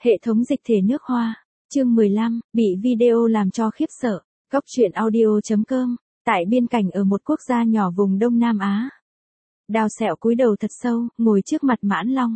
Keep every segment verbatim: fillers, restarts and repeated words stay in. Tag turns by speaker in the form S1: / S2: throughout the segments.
S1: Hệ thống dịch thể nước Hoa, chương mười lăm, bị video làm cho khiếp sợ, Cóc truyện audio chấm com, tại biên cảnh ở một quốc gia nhỏ vùng Đông Nam Á. Đào Sẹo cúi đầu thật sâu, ngồi trước mặt Mãn Long.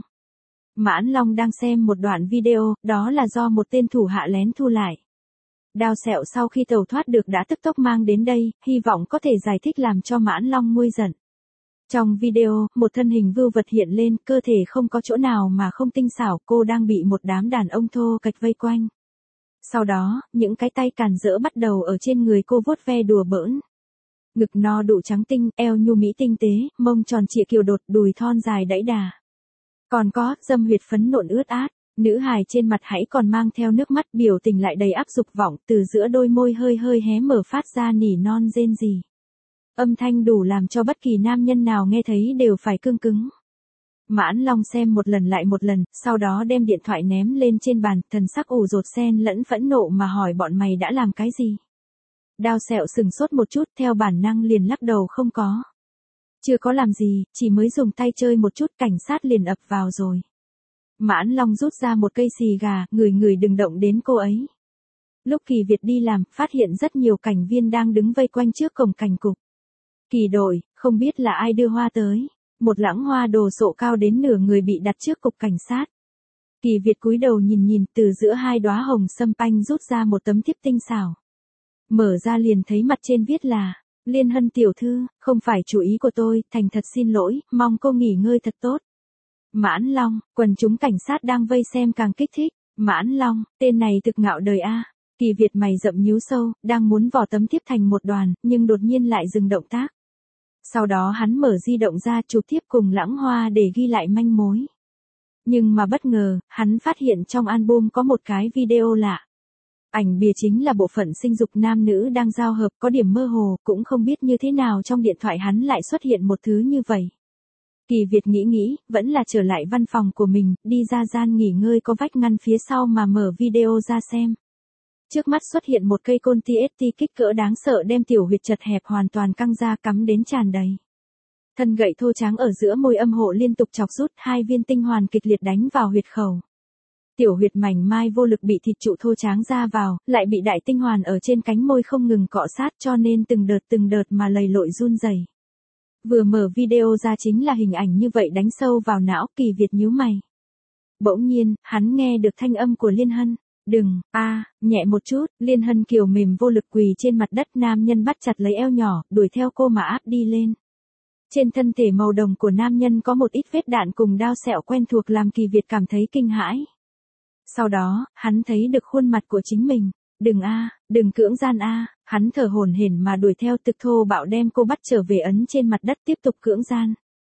S1: Mãn Long đang xem một đoạn video, đó là do một tên thủ hạ lén thu lại. Đào Sẹo sau khi tẩu thoát được đã tức tốc mang đến đây, hy vọng có thể giải thích làm cho Mãn Long nguôi giận. Trong video, một thân hình vưu vật hiện lên, cơ thể không có chỗ nào mà không tinh xảo, cô đang bị một đám đàn ông thô kệch vây quanh. Sau đó, những cái tay càn rỡ bắt đầu ở trên người cô vuốt ve đùa bỡn. Ngực no đủ trắng tinh, eo nhu mỹ tinh tế, mông tròn trịa kiều đột, đùi thon dài đẫy đà. Còn có, dâm huyệt phấn nộn ướt át, nữ hài trên mặt hãy còn mang theo nước mắt, biểu tình lại đầy áp dục vọng, từ giữa đôi môi hơi hơi hé mở phát ra nỉ non rên rỉ. Âm thanh đủ làm cho bất kỳ nam nhân nào nghe thấy đều phải cương cứng. Mãn Long xem một lần lại một lần, sau đó đem điện thoại ném lên trên bàn, thần sắc ủ rột xen lẫn phẫn nộ mà hỏi bọn mày đã làm cái gì. Đào Sẹo sừng sốt một chút, theo bản năng liền lắc đầu không có. Chưa có làm gì, chỉ mới dùng tay chơi một chút, cảnh sát liền ập vào rồi. Mãn Long rút ra một cây xì gà, người người đừng động đến cô ấy. Lúc Kỳ Việt đi làm, phát hiện rất nhiều cảnh viên đang đứng vây quanh trước cổng cảnh cục. Kỳ đội, không biết là ai đưa hoa tới. Một lẵng hoa đồ sộ cao đến nửa người bị đặt trước cục cảnh sát. Kỳ Việt cúi đầu nhìn nhìn, từ giữa hai đóa hồng sâm panh rút ra một tấm thiếp tinh xảo. Mở ra liền thấy mặt trên viết là, Liên Hân tiểu thư, không phải chủ ý của tôi, thành thật xin lỗi, mong cô nghỉ ngơi thật tốt. Mãn Long, quần chúng cảnh sát đang vây xem càng kích thích. Mãn Long, tên này thực ngạo đời a. Kỳ Việt mày rậm nhíu sâu, đang muốn vò tấm thiếp thành một đoàn, nhưng đột nhiên lại dừng động tác. Sau đó hắn mở di động ra chụp tiếp cùng lẵng hoa để ghi lại manh mối. Nhưng mà bất ngờ, hắn phát hiện trong album có một cái video lạ. Ảnh bìa chính là bộ phận sinh dục nam nữ đang giao hợp, có điểm mơ hồ, cũng không biết như thế nào trong điện thoại hắn lại xuất hiện một thứ như vậy. Kỳ Việt nghĩ nghĩ, vẫn là trở lại văn phòng của mình, đi ra gian nghỉ ngơi có vách ngăn phía sau mà mở video ra xem. Trước mắt xuất hiện một cây côn tê ét tê kích cỡ đáng sợ đem tiểu huyệt chật hẹp hoàn toàn căng ra cắm đến tràn đầy. Thân gậy thô tráng ở giữa môi âm hộ liên tục chọc rút, hai viên tinh hoàn kịch liệt đánh vào huyệt khẩu. Tiểu huyệt mảnh mai vô lực bị thịt trụ thô tráng ra vào, lại bị đại tinh hoàn ở trên cánh môi không ngừng cọ sát cho nên từng đợt từng đợt mà lầy lội run rẩy. Vừa mở video ra chính là hình ảnh như vậy đánh sâu vào não, Kỳ Việt nhíu mày. Bỗng nhiên, hắn nghe được thanh âm của Liên Hân. Đừng, a, à, nhẹ một chút, Liên Hân kiều mềm vô lực quỳ trên mặt đất, nam nhân bắt chặt lấy eo nhỏ, đuổi theo cô mà áp đi lên. Trên thân thể màu đồng của nam nhân có một ít vết đạn cùng đao sẹo quen thuộc làm Kỳ Việt cảm thấy kinh hãi. Sau đó, hắn thấy được khuôn mặt của chính mình. Đừng a, à, đừng cưỡng gian a, à. Hắn thở hổn hển mà đuổi theo thực thô bạo đem cô bắt trở về ấn trên mặt đất tiếp tục cưỡng gian.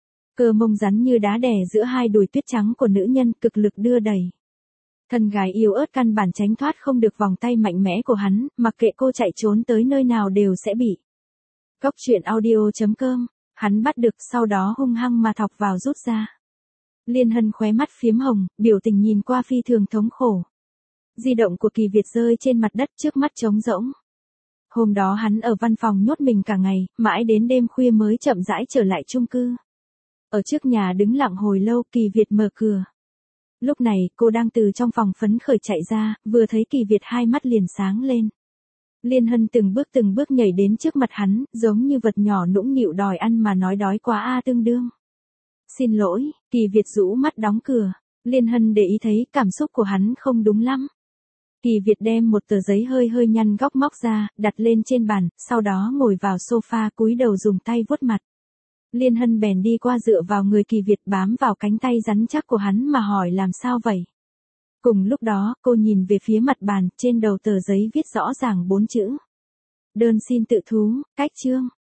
S1: Cơ mông rắn như đá đè giữa hai đùi tuyết trắng của nữ nhân cực lực đưa đẩy. Thân gái yếu ớt căn bản tránh thoát không được vòng tay mạnh mẽ của hắn, mặc kệ cô chạy trốn tới nơi nào đều sẽ bị. Cóc truyện audio chấm com, hắn bắt được sau đó hung hăng mà thọc vào rút ra. Liên Hân khóe mắt phiếm hồng, biểu tình nhìn qua phi thường thống khổ. Di động của Kỳ Việt rơi trên mặt đất trước mắt trống rỗng. Hôm đó hắn ở văn phòng nhốt mình cả ngày, mãi đến đêm khuya mới chậm rãi trở lại chung cư. Ở trước nhà đứng lặng hồi lâu, Kỳ Việt mở cửa. Lúc này, cô đang từ trong phòng phấn khởi chạy ra, vừa thấy Kỳ Việt hai mắt liền sáng lên. Liên Hân từng bước từng bước nhảy đến trước mặt hắn, giống như vật nhỏ nũng nịu đòi ăn mà nói đói quá a tương đương. Xin lỗi, Kỳ Việt rũ mắt đóng cửa. Liên Hân để ý thấy cảm xúc của hắn không đúng lắm. Kỳ Việt đem một tờ giấy hơi hơi nhăn góc móc ra, đặt lên trên bàn, sau đó ngồi vào sofa cúi đầu dùng tay vuốt mặt. Liên Hân bèn đi qua dựa vào người Kỳ Việt bám vào cánh tay rắn chắc của hắn mà hỏi làm sao vậy. Cùng lúc đó, cô nhìn về phía mặt bàn, trên đầu tờ giấy viết rõ ràng bốn chữ. Đơn xin tự thú, cách chương.